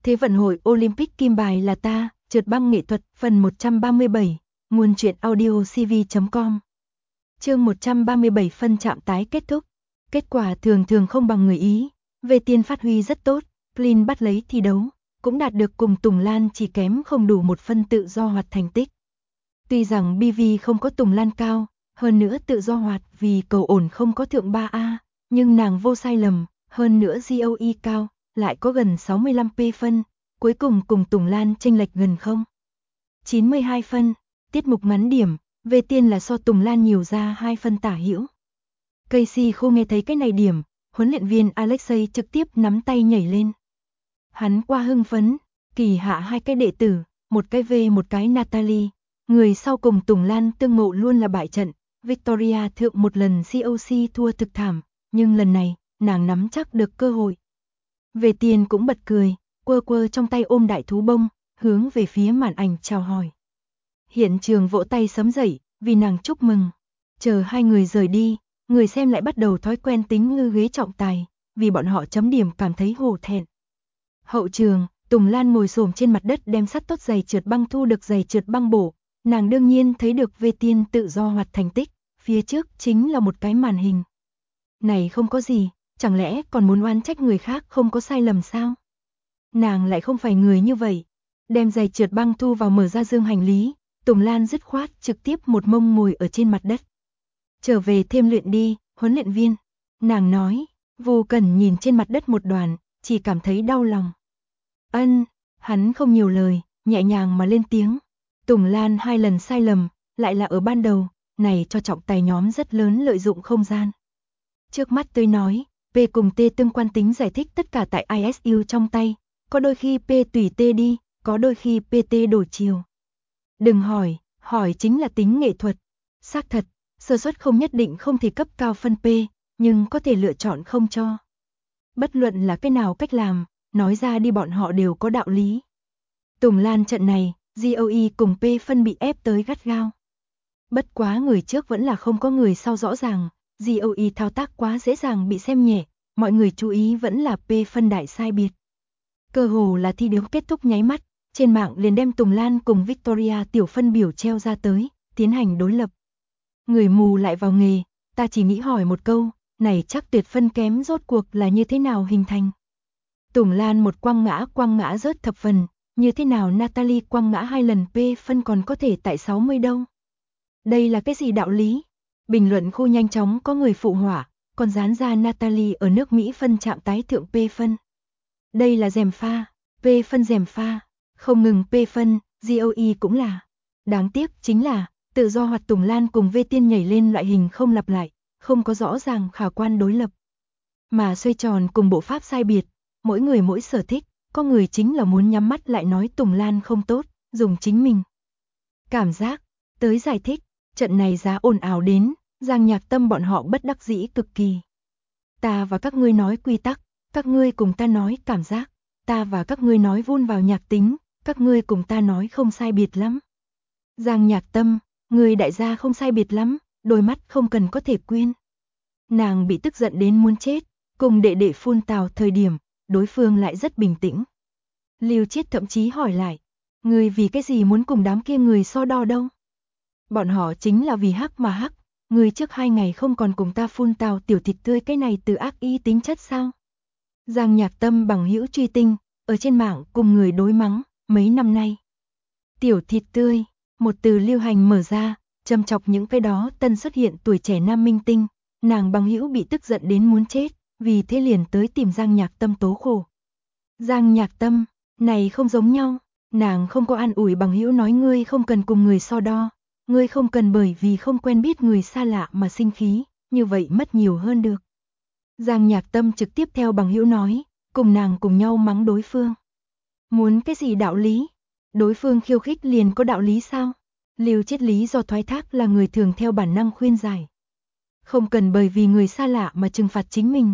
Thế vận hội Olympic kim bài là ta, trượt băng nghệ thuật, phần 137, nguồn truyện audio cv.com. Chương 137 phân chạm tái kết thúc. Kết quả thường thường không bằng người Ý, về tiền phát huy rất tốt, Flynn bắt lấy thi đấu, cũng đạt được cùng Tùng Lan chỉ kém không đủ một phân tự do hoạt thành tích. Tuy rằng BV không có Tùng Lan cao, hơn nữa tự do hoạt vì cầu ổn không có thượng 3A, nhưng nàng vô sai lầm, hơn nữa GOE cao, lại có gần 65p phân, cuối cùng cùng Tùng Lan chênh lệch gần 0,92 phân, tiết mục ngắn điểm, về tiền là so Tùng Lan nhiều ra 2 phân tả hữu. Casey không nghe thấy cái này điểm, huấn luyện viên Alexei trực tiếp nắm tay nhảy lên. Hắn qua hưng phấn, kỳ hạ hai cái đệ tử, một cái V một cái Natalie, người sau cùng Tùng Lan tương ngộ luôn là bại trận, Victoria thượng một lần COC thua thực thảm, nhưng lần này, nàng nắm chắc được cơ hội. Về tiền cũng bật cười, quơ quơ trong tay ôm đại thú bông, hướng về phía màn ảnh chào hỏi. Hiện trường vỗ tay sấm dậy, vì nàng chúc mừng. Chờ hai người rời đi, người xem lại bắt đầu thói quen tính ngư ghế trọng tài, vì bọn họ chấm điểm cảm thấy hổ thẹn. Hậu trường, Tùng Lan ngồi xổm trên mặt đất đem sắt tốt giày trượt băng thu được giày trượt băng bổ, nàng đương nhiên thấy được về tiên tự do hoạt thành tích, phía trước chính là một cái màn hình. Này không có gì, chẳng lẽ còn muốn oan trách người khác không có sai lầm sao? Nàng lại không phải người như vậy. Đem giày trượt băng thu vào mở ra dương hành lý, Tùng Lan dứt khoát trực tiếp một mông ngồi ở trên mặt đất. Trở về thêm luyện đi, huấn luyện viên. Nàng nói, vô cần nhìn trên mặt đất một đoàn, chỉ cảm thấy đau lòng. Ân, hắn không nhiều lời, nhẹ nhàng mà lên tiếng. Tùng Lan 2 lần sai lầm, lại là ở ban đầu, này cho trọng tài nhóm rất lớn lợi dụng không gian. Trước mắt tôi nói, P cùng T tương quan tính giải thích tất cả tại ISU trong tay, có đôi khi P tùy T đi, có đôi khi PT đổi chiều. Đừng hỏi, hỏi chính là tính nghệ thuật. Xác thật, sơ suất không nhất định không thể cấp cao phân P, nhưng có thể lựa chọn không cho. Bất luận là cái nào cách làm, nói ra đi bọn họ đều có đạo lý. Tùng Lan trận này, GOE cùng P phân bị ép tới gắt gao. Bất quá người trước vẫn là không có người sau rõ ràng, GOE thao tác quá dễ dàng bị xem nhẹ, mọi người chú ý vẫn là P phân đại sai biệt. Cơ hồ là thi đấu kết thúc nháy mắt, trên mạng liền đem Tùng Lan cùng Victoria tiểu phân biểu treo ra tới, tiến hành đối lập. Người mù lại vào nghề, ta chỉ nghĩ hỏi một câu, này chắc tuyệt phân kém rốt cuộc là như thế nào hình thành? Tùng Lan một quăng ngã rớt thập phần, như thế nào Natalie quăng ngã 2 lần P phân còn có thể tại 60 đâu? Đây là cái gì đạo lý? Bình luận khu nhanh chóng có người phụ họa, còn dán ra Natalie ở nước Mỹ phân chạm tái thượng P phân. Đây là gièm pha, P phân gièm pha, không ngừng P phân, GOE cũng là. Đáng tiếc chính là, tự do hoạt Tùng Lan cùng V tiên nhảy lên loại hình không lặp lại, không có rõ ràng khả quan đối lập. Mà xoay tròn cùng bộ pháp sai biệt, mỗi người mỗi sở thích, có người chính là muốn nhắm mắt lại nói Tùng Lan không tốt, dùng chính mình. Cảm giác, tới giải thích, trận này giá ồn ào đến, Giang Nhạc Tâm bọn họ bất đắc dĩ cực kỳ. Ta và các ngươi nói quy tắc, các ngươi cùng ta nói cảm giác, ta và các ngươi nói vun vào nhạc tính, các ngươi cùng ta nói không sai biệt lắm. Giang Nhạc Tâm, người đại gia không sai biệt lắm, đôi mắt không cần có thể quên. Nàng bị tức giận đến muốn chết, cùng đệ đệ phun tào thời điểm, đối phương lại rất bình tĩnh. Lưu Chiết thậm chí hỏi lại, người vì cái gì muốn cùng đám kia người so đo đâu? Bọn họ chính là vì hắc mà hắc, người trước 2 ngày không còn cùng ta phun tào tiểu thịt tươi cái này từ ác ý tính chất sao? Giang Nhạc Tâm bằng hữu truy tinh, ở trên mạng cùng người đối mắng, mấy năm nay. Tiểu thịt tươi, một từ lưu hành mở ra, châm chọc những cái đó tân xuất hiện tuổi trẻ nam minh tinh, nàng bằng hữu bị tức giận đến muốn chết, vì thế liền tới tìm Giang Nhạc Tâm tố khổ. Giang Nhạc Tâm, này không giống nhau, nàng không có an ủi bằng hữu nói ngươi không cần cùng người so đo, ngươi không cần bởi vì không quen biết người xa lạ mà sinh khí, như vậy mất nhiều hơn được. Giang Nhạc Tâm trực tiếp theo bằng hữu nói, cùng nàng cùng nhau mắng đối phương. Muốn cái gì đạo lý? Đối phương khiêu khích liền có đạo lý sao? Lưu Chiết lý do thoái thác là người thường theo bản năng khuyên giải. Không cần bởi vì người xa lạ mà trừng phạt chính mình.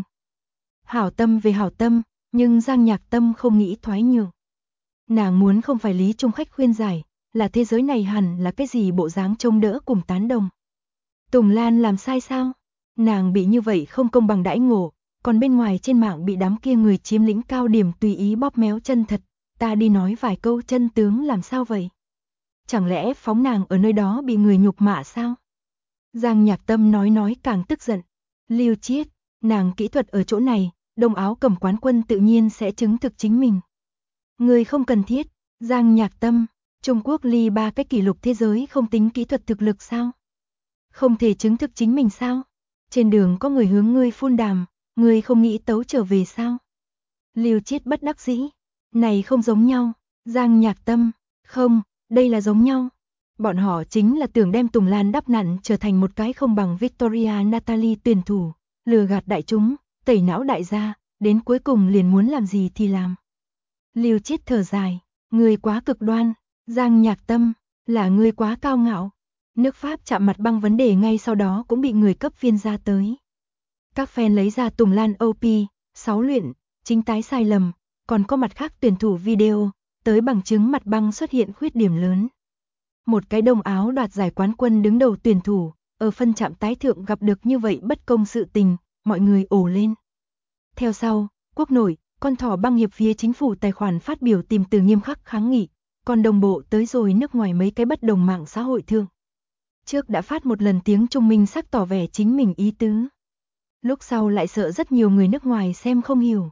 Hảo tâm về hảo tâm, nhưng Giang Nhạc Tâm không nghĩ thoái nhượng. Nàng muốn không phải Lý Trung Khách khuyên giải, là thế giới này hẳn là cái gì bộ dáng trông đỡ cùng tán đồng. Tùng Lan làm sai sao? Nàng bị như vậy không công bằng đãi ngộ, còn bên ngoài trên mạng bị đám kia người chiếm lĩnh cao điểm tùy ý bóp méo chân thật, ta đi nói vài câu chân tướng làm sao vậy? Chẳng lẽ phóng nàng ở nơi đó bị người nhục mạ sao? Giang Nhạc Tâm nói càng tức giận. Lưu Chiết, nàng kỹ thuật ở chỗ này, Đông Áo Cầm quán quân tự nhiên sẽ chứng thực chính mình. Người không cần thiết, Giang Nhạc Tâm, Trung Quốc ly 3 cái kỷ lục thế giới không tính kỹ thuật thực lực sao? Không thể chứng thực chính mình sao? Trên đường có người hướng ngươi phun đàm, ngươi không nghĩ tấu trở về sao? Lưu Chiết bất đắc dĩ, này không giống nhau, Giang Nhạc Tâm, không, đây là giống nhau. Bọn họ chính là tưởng đem Tùng Lan đắp nặn trở thành một cái không bằng Victoria Natalie tuyển thủ, lừa gạt đại chúng, tẩy não đại gia, đến cuối cùng liền muốn làm gì thì làm. Lưu Chiết thở dài, ngươi quá cực đoan, Giang Nhạc Tâm, là ngươi quá cao ngạo. Nước Pháp chạm mặt băng vấn đề ngay sau đó cũng bị người cấp phiên ra tới. Các fan lấy ra Tùng Lan OP, 6 luyện, chính tái sai lầm, còn có mặt khác tuyển thủ video, tới bằng chứng mặt băng xuất hiện khuyết điểm lớn. Một cái Đông Áo đoạt giải quán quân đứng đầu tuyển thủ, ở phân chạm tái thượng gặp được như vậy bất công sự tình, mọi người ồ lên. Theo sau, quốc nội, con thỏ băng hiệp phía chính phủ tài khoản phát biểu tìm từ nghiêm khắc kháng nghị, còn đồng bộ tới rồi nước ngoài mấy cái bất đồng mạng xã hội thượng. Trước đã phát một lần tiếng Trung minh sắc tỏ vẻ chính mình ý tứ. Lúc sau lại sợ rất nhiều người nước ngoài xem không hiểu.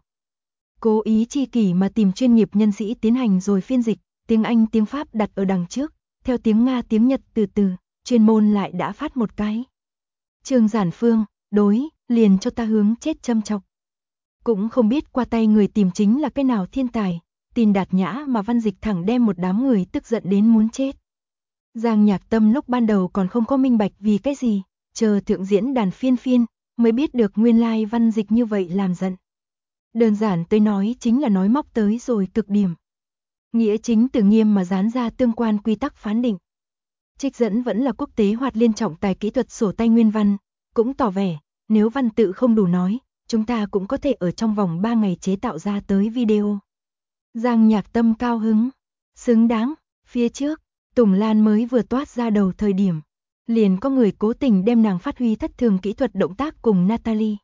Cố ý chi kỷ mà tìm chuyên nghiệp nhân sĩ tiến hành rồi phiên dịch, tiếng Anh tiếng Pháp đặt ở đằng trước, theo tiếng Nga tiếng Nhật từ từ, chuyên môn lại đã phát một cái. Trương Giản Phương, đối, liền cho ta hướng chết châm chọc. Cũng không biết qua tay người tìm chính là cái nào thiên tài, tin đạt nhã mà văn dịch thẳng đem một đám người tức giận đến muốn chết. Giang Nhạc Tâm lúc ban đầu còn không có minh bạch vì cái gì, chờ thượng diễn đàn phiên mới biết được nguyên lai văn dịch như vậy làm giận. Đơn giản tới nói chính là nói móc tới rồi cực điểm. Nghĩa chính từ nghiêm mà dán ra tương quan quy tắc phán định. Trích dẫn vẫn là quốc tế hoạt liên trọng tài kỹ thuật sổ tay nguyên văn, cũng tỏ vẻ, nếu văn tự không đủ nói, chúng ta cũng có thể ở trong vòng 3 ngày chế tạo ra tới video. Giang Nhạc Tâm cao hứng, xứng đáng, phía trước, Tùng Lan mới vừa toát ra đầu thời điểm. Liền có người cố tình đem nàng phát huy thất thường kỹ thuật động tác cùng Natalie.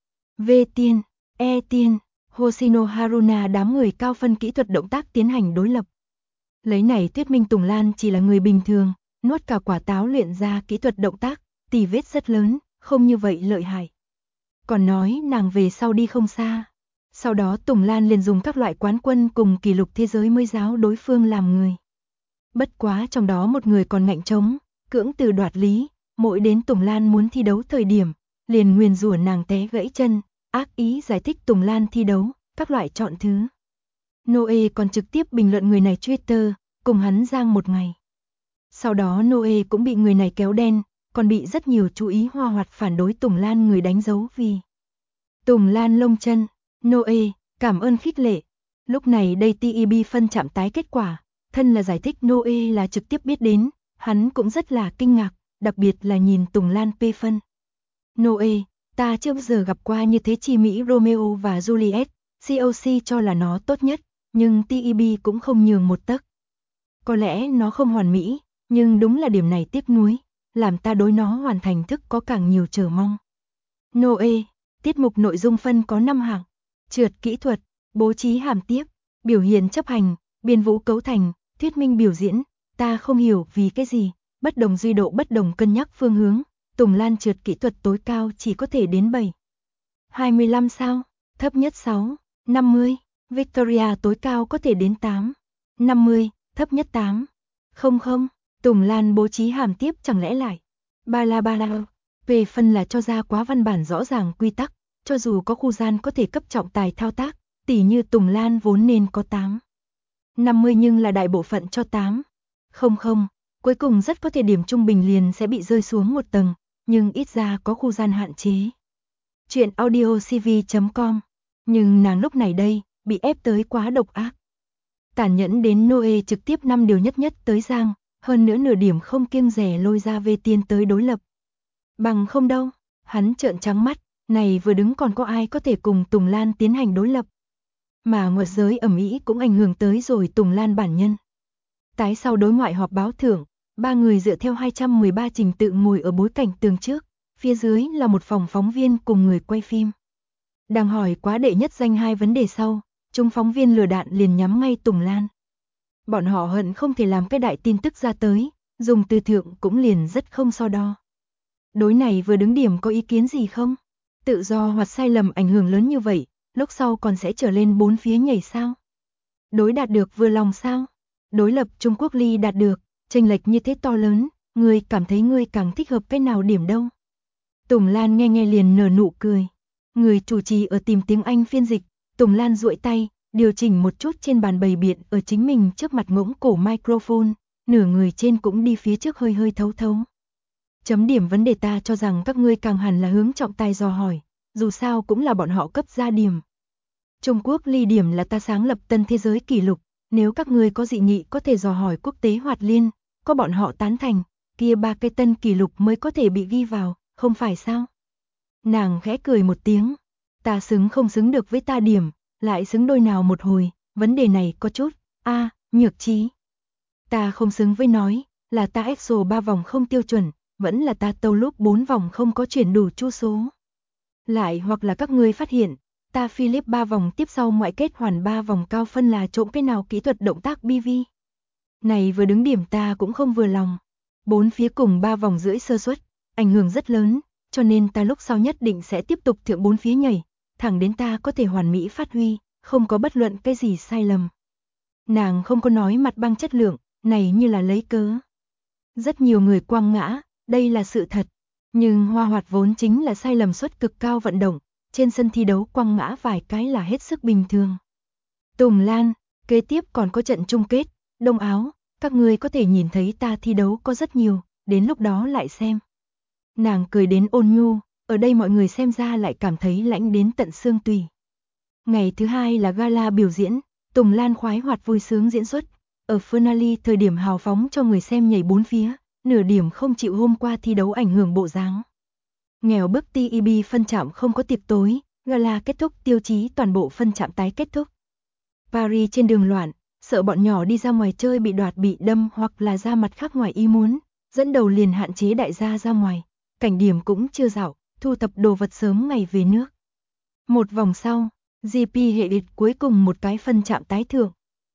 V Tiên, E Tiên, Hoshino Haruna đám người cao phân kỹ thuật động tác tiến hành đối lập. Lấy này thuyết minh Tùng Lan chỉ là người bình thường, nuốt cả quả táo luyện ra kỹ thuật động tác, tỉ vết rất lớn, không như vậy lợi hại. Còn nói nàng về sau đi không xa. Sau đó Tùng Lan liền dùng các loại quán quân cùng kỷ lục thế giới mới giáo đối phương làm người. Bất quá trong đó một người còn ngạnh trống, cưỡng từ đoạt lý, mỗi đến Tùng Lan muốn thi đấu thời điểm, liền nguyền rủa nàng té gãy chân, ác ý giải thích Tùng Lan thi đấu, các loại chọn thứ. Noe còn trực tiếp bình luận người này Twitter, cùng hắn giang một ngày. Sau đó Noe cũng bị người này kéo đen, còn bị rất nhiều chú ý hoa hoạt phản đối Tùng Lan người đánh dấu vì Tùng Lan lông chân, Noe, cảm ơn khích lệ. Lúc này đây TEB phân chạm tái kết quả, thân là giải thích Noe là trực tiếp biết đến, hắn cũng rất là kinh ngạc, đặc biệt là nhìn Tùng Lan P phân. Noe, ta chưa bao giờ gặp qua như thế chi Mỹ Romeo và Juliet, COC cho là nó tốt nhất, nhưng TEB cũng không nhường một tấc. Có lẽ nó không hoàn mỹ, nhưng đúng là điểm này tiếc nuối, làm ta đối nó hoàn thành thức có càng nhiều chờ mong. Noe, tiết mục nội dung phân có 5 hạng, trượt kỹ thuật, bố trí hàm tiếp, biểu hiện chấp hành, biên vũ cấu thành, thuyết minh biểu diễn, ta không hiểu vì cái gì, bất đồng duy độ bất đồng cân nhắc phương hướng, Tùng Lan trượt kỹ thuật tối cao chỉ có thể đến 7. 25 sao, thấp nhất 6, 50, Victoria tối cao có thể đến 8, 50, thấp nhất 8. Không, Tùng Lan bố trí hàm tiếp chẳng lẽ lại. Ba la, về phân là cho ra quá văn bản rõ ràng quy tắc, cho dù có khu gian có thể cấp trọng tài thao tác, tỉ như Tùng Lan vốn nên có 8. 50 nhưng là đại bộ phận cho 8. Không, cuối cùng rất có thể điểm trung bình liền sẽ bị rơi xuống một tầng, nhưng ít ra có khu gian hạn chế. Chuyện audiocv.com. Nhưng nàng lúc này đây, bị ép tới quá độc ác. Tàn nhẫn đến Noe trực tiếp 5 điều nhất tới giang, hơn nữa nửa điểm không kiêng dè lôi ra V Tiên tới đối lập. Bằng không đâu, hắn trợn trắng mắt, này vừa đứng còn có ai có thể cùng Tùng Lan tiến hành đối lập. Mà ngoại giới ầm ĩ cũng ảnh hưởng tới rồi Tùng Lan bản nhân. Tái sau đối ngoại họp báo thưởng, 3 người dựa theo 213 trình tự ngồi ở bối cảnh tường trước, phía dưới là một phòng phóng viên cùng người quay phim. Đang hỏi quá đệ nhất danh 2 vấn đề sau, chúng phóng viên lừa đạn liền nhắm ngay Tùng Lan. Bọn họ hận không thể làm cái đại tin tức ra tới, dùng từ thượng cũng liền rất không so đo. Đối này vừa đứng điểm có ý kiến gì không? Tự do hoặc sai lầm ảnh hưởng lớn như vậy, lúc sau còn sẽ trở lên bốn phía nhảy sao? Đối đạt được vừa lòng sao? Đối lập Trung Quốc ly đạt được, chênh lệch như thế to lớn, ngươi cảm thấy ngươi càng thích hợp cái nào điểm đâu? Tùng Lan nghe liền nở nụ cười. Người chủ trì ở tìm tiếng Anh phiên dịch, Tùng Lan duỗi tay, điều chỉnh một chút trên bàn bày biện ở chính mình trước mặt ngỗng cổ microphone, nửa người trên cũng đi phía trước hơi hơi thấu thấu. Chấm điểm vấn đề ta cho rằng các ngươi càng hẳn là hướng trọng tài dò hỏi, dù sao cũng là bọn họ cấp ra điểm. Trung Quốc ly điểm là ta sáng lập tân thế giới kỷ lục, nếu các ngươi có dị nghị có thể dò hỏi quốc tế hoạt liên, có bọn họ tán thành, kia 3 cái tân kỷ lục mới có thể bị ghi vào, không phải sao? Nàng khẽ cười một tiếng, ta xứng không xứng được với ta điểm, lại xứng đôi nào một hồi, vấn đề này có chút, nhược trí. Ta không xứng với nói, là ta EXO 3 vòng không tiêu chuẩn, vẫn là ta tâu lúc 4 vòng không có chuyển đủ chu số. Lại hoặc là các ngươi phát hiện, ta Philip 3 vòng tiếp sau ngoại kết hoàn 3 vòng cao phân là trộm cái nào kỹ thuật động tác BV. Này vừa đứng điểm ta cũng không vừa lòng. 4 phía cùng 3 vòng rưỡi sơ suất, ảnh hưởng rất lớn, cho nên ta lúc sau nhất định sẽ tiếp tục thượng 4 phía nhảy, thẳng đến ta có thể hoàn mỹ phát huy, không có bất luận cái gì sai lầm. Nàng không có nói mặt băng chất lượng, này như là lấy cớ. Rất nhiều người quăng ngã, đây là sự thật. Nhưng hoa hoạt vốn chính là sai lầm suất cực cao vận động, trên sân thi đấu quăng ngã vài cái là hết sức bình thường. Tùng Lan, kế tiếp còn có trận chung kết, Đông Áo, các ngươi có thể nhìn thấy ta thi đấu có rất nhiều, đến lúc đó lại xem. Nàng cười đến ôn nhu, ở đây mọi người xem ra lại cảm thấy lãnh đến tận xương tủy. Ngày thứ hai là gala biểu diễn, Tùng Lan khoái hoạt vui sướng diễn xuất, ở finale thời điểm hào phóng cho người xem nhảy 4 phía, nửa điểm không chịu hôm qua thi đấu ảnh hưởng bộ dáng. Nghèo bức TEB phân trạm không có tiệc tối, gala kết thúc tiêu chí toàn bộ phân trạm tái kết thúc. Paris trên đường loạn, sợ bọn nhỏ đi ra ngoài chơi bị đoạt bị đâm hoặc là ra mặt khác ngoài ý muốn, dẫn đầu liền hạn chế đại gia ra ngoài, cảnh điểm cũng chưa dạo, thu thập đồ vật sớm ngày về nước. Một vòng sau, GP hệ liệt cuối cùng một cái phân trạm tái thượng.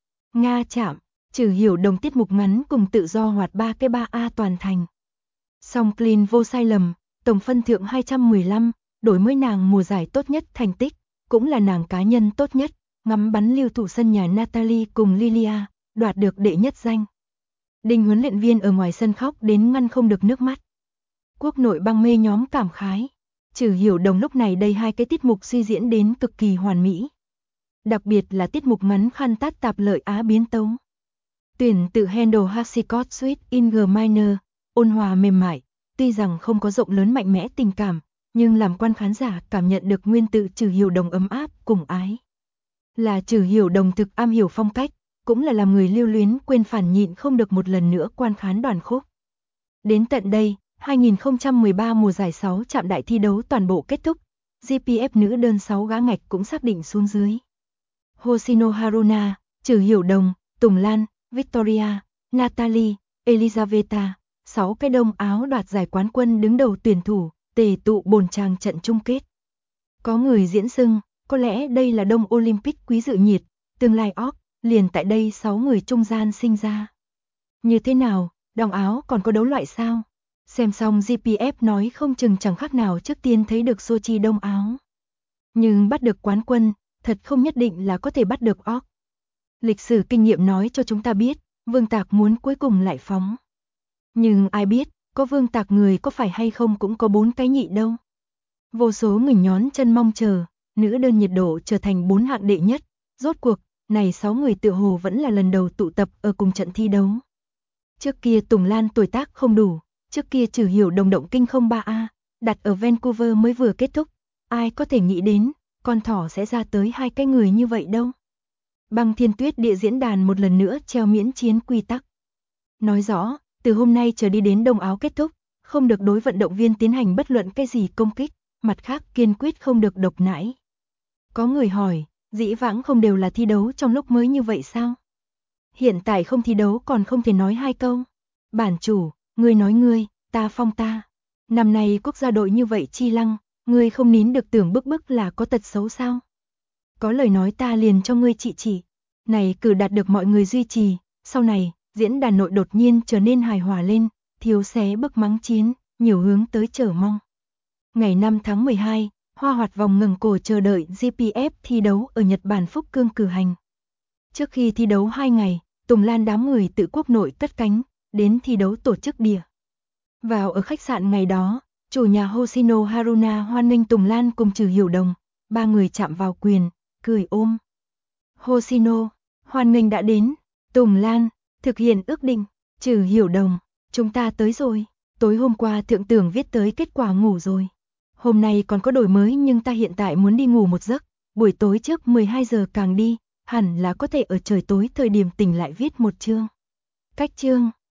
Nga chạm, Trừ Hiểu Đồng tiết mục ngắn cùng tự do hoạt 3 cái 3A toàn thành. Song clean vô sai lầm, tổng phân thượng 215, đổi mới nàng mùa giải tốt nhất thành tích, cũng là nàng cá nhân tốt nhất, ngắm bắn lưu thủ sân nhà Natalie cùng Lilia, đoạt được đệ nhất danh. Đinh huấn luyện viên ở ngoài sân khóc đến ngăn không được nước mắt. Quốc nội băng mê nhóm cảm khái, Trừ Hiểu Đồng lúc này đây 2 cái tiết mục suy diễn đến cực kỳ hoàn mỹ. Đặc biệt là tiết mục ngắn khăn tát tạp lợi Á biến tấu. Tuyển tự handle Harpsichord Suite in G minor, ôn hòa mềm mại, tuy rằng không có rộng lớn mạnh mẽ tình cảm, nhưng làm quan khán giả cảm nhận được nguyên tự Trừ Hiểu Đồng ấm áp, cùng ái. Là Trừ Hiểu Đồng thực am hiểu phong cách, cũng là làm người lưu luyến quên phản nhịn không được một lần nữa quan khán đoàn khúc. Đến tận đây, 2013 mùa giải 6 trạm đại thi đấu toàn bộ kết thúc, GPF nữ đơn 6 gã ngạch cũng xác định xuống dưới. Hoshino Haruna, Trừ Hiểu Đồng, Tùng Lan, Victoria, Natalie, Elizaveta, 6 cái Đông Áo đoạt giải quán quân đứng đầu tuyển thủ, tề tụ bồn tràng trận chung kết. Có người diễn xưng, có lẽ đây là Đông Olympic quý dự nhiệt, tương lai Orc, liền tại đây 6 người trung gian sinh ra. Như thế nào, Đông Áo còn có đấu loại sao? Xem xong GPF nói không chừng chẳng khác nào trước tiên thấy được Sochi Đông Áo. Nhưng bắt được quán quân, thật không nhất định là có thể bắt được Orc. Lịch sử kinh nghiệm nói cho chúng ta biết, Vương Tạc muốn cuối cùng lại phóng. Nhưng ai biết, có Vương Tạc người có phải hay không cũng có 4 cái nhị đâu. Vô số người nhón chân mong chờ, nữ đơn nhiệt độ trở thành 4 hạng đệ nhất, rốt cuộc, này 6 người tự hồ vẫn là lần đầu tụ tập ở cùng trận thi đấu. Trước kia Tùng Lan tuổi tác không đủ, trước kia Trừ Hiểu Đồng động kinh 03A, đặt ở Vancouver mới vừa kết thúc, ai có thể nghĩ đến, con thỏ sẽ ra tới 2 cái người như vậy đâu. Băng Thiên Tuyết địa diễn đàn một lần nữa treo miễn chiến quy tắc. Nói rõ, từ hôm nay trở đi đến Đông Áo kết thúc, không được đối vận động viên tiến hành bất luận cái gì công kích, mặt khác kiên quyết không được độc nãi. Có người hỏi, dĩ vãng không đều là thi đấu trong lúc mới như vậy sao? Hiện tại không thi đấu còn không thể nói 2 câu. Bản chủ, ngươi nói ngươi, ta phong ta. Năm nay quốc gia đội như vậy chi lăng, ngươi không nín được tưởng bức là có tật xấu sao? có lời nói ta liền cho ngươi chỉ. Này cử đạt được mọi người duy trì, sau này, diễn đàn nội đột nhiên trở nên hài hòa lên, thiếu xé bức mắng chiến, nhiều hướng tới chờ mong. Ngày 5 tháng 12, Hoa Hoạt vòng ngừng cổ chờ đợi GPF thi đấu ở Nhật Bản Phúc Cương cử hành. Trước khi thi đấu 2 ngày, Tùng Lan đám người tự quốc nội cất cánh, đến thi đấu tổ chức địa. Vào ở khách sạn ngày đó, chủ nhà Hoshino Haruna hoan nghênh Tùng Lan cùng Trừ Hiểu Đồng, ba người chạm vào quyền, cười ôm. Hoshino, hoan nghênh đã đến. Tùng Lan, thực hiện ước định. Trừ Hiểu Đồng, chúng ta tới rồi. Tối hôm qua thượng tưởng viết tới kết quả ngủ rồi. Hôm nay còn có đổi mới nhưng ta hiện tại muốn đi ngủ một giấc. Buổi tối trước 12 giờ càng đi, hẳn là có thể ở trời tối thời điểm tỉnh lại viết một chương. Cách chương.